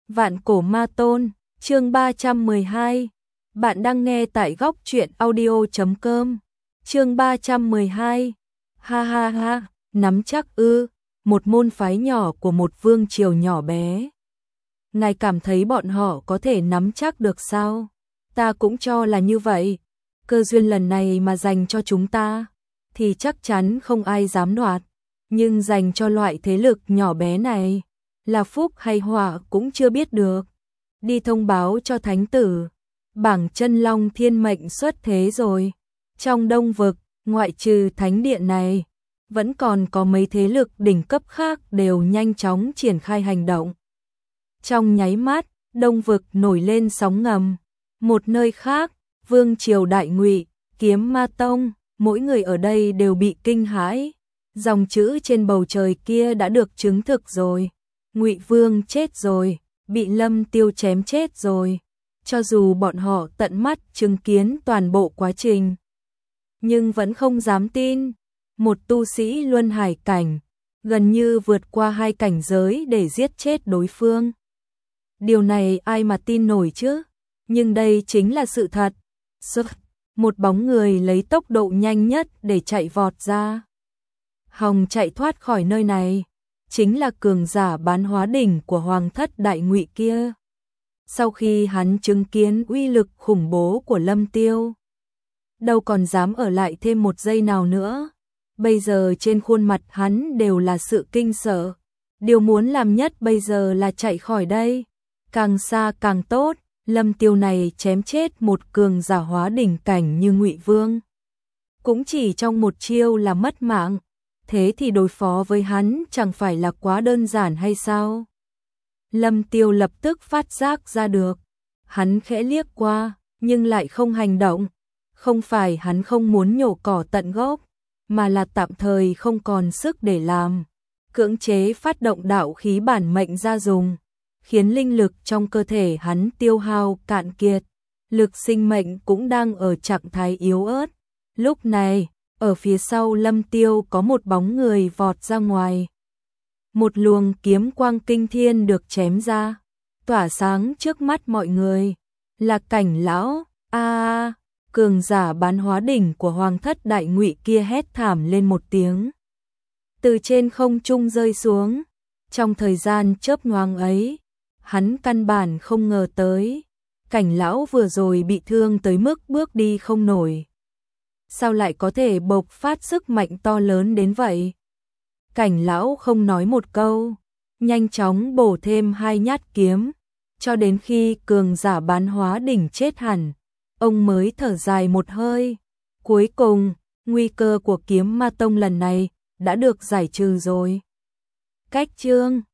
Vạn cổ ma tôn, chương 312. Bạn đang nghe tại góc truyện audio.com. Chương 312. Ha ha ha, nắm chắc ư? Một môn phái nhỏ của một vương triều nhỏ bé. Ngài cảm thấy bọn họ có thể nắm chắc được sao? Ta cũng cho là như vậy. Cơ duyên lần này mà dành cho chúng ta thì chắc chắn không ai dám đoạt, nhưng dành cho loại thế lực nhỏ bé này là phúc hay họa cũng chưa biết được. Đi thông báo cho thánh tử, bảng chân long thiên mệnh xuất thế rồi. Trong Đông vực, ngoại trừ thánh điện này, vẫn còn có mấy thế lực đỉnh cấp khác đều nhanh chóng triển khai hành động. Trong nháy mắt, Đông vực nổi lên sóng ngầm. Một nơi khác, vương triều Đại Ngụy, Kiếm Ma Tông, mỗi người ở đây đều bị kinh hãi. Dòng chữ trên bầu trời kia đã được chứng thực rồi. Ngụy Vương chết rồi, bị Lâm Tiêu chém chết rồi. Cho dù bọn họ tận mắt chứng kiến toàn bộ quá trình, nhưng vẫn không dám tin. Một tu sĩ luân hải cảnh, gần như vượt qua 2 cảnh giới để giết chết đối phương. Điều này ai mà tin nổi chứ? Nhưng đây chính là sự thật. Một bóng người lấy tốc độ nhanh nhất để chạy vọt ra. Hòng chạy thoát khỏi nơi này, chính là cường giả bán hóa đỉnh của Hoàng thất Đại Ngụy kia. Sau khi hắn chứng kiến uy lực khủng bố của Lâm Tiêu, đâu còn dám ở lại thêm một giây nào nữa. Bây giờ trên khuôn mặt hắn đều là sự kinh sợ. Điều muốn làm nhất bây giờ là chạy khỏi đây, càng xa càng tốt. Lâm Tiêu này chém chết một cường giả hóa đỉnh cảnh như Ngụy Vương, cũng chỉ trong một chiêu là mất mạng. Thế thì đối phó với hắn chẳng phải là quá đơn giản hay sao? Lâm Tiêu lập tức phát giác ra được. Hắn khẽ liếc qua, nhưng lại không hành động. Không phải hắn không muốn nhổ cỏ tận gốc, mà là tạm thời không còn sức để làm. Cưỡng chế phát động đạo khí bản mệnh ra dùng, khiến linh lực trong cơ thể hắn tiêu hao cạn kiệt. Lực sinh mệnh cũng đang ở trạng thái yếu ớt. Lúc này, ở phía sau Lâm Tiêu có một bóng người vọt ra ngoài. Một luồng kiếm quang kinh thiên được chém ra, tỏa sáng trước mắt mọi người. Là Cảnh lão. Cường giả bán hóa đỉnh của Hoàng thất Đại Ngụy kia hét thảm lên một tiếng, từ trên không trung rơi xuống. Trong thời gian chớp nhoáng ấy, hắn căn bản không ngờ tới, Cảnh lão vừa rồi bị thương tới mức bước đi không nổi, sao lại có thể bộc phát sức mạnh to lớn đến vậy. Cảnh lão không nói một câu, nhanh chóng bổ thêm 2 nhát kiếm, cho đến khi cường giả bán hóa đỉnh chết hẳn, ông mới thở dài một hơi. Cuối cùng, nguy cơ của Kiếm Ma Tông lần này đã được giải trừ rồi. Cách chương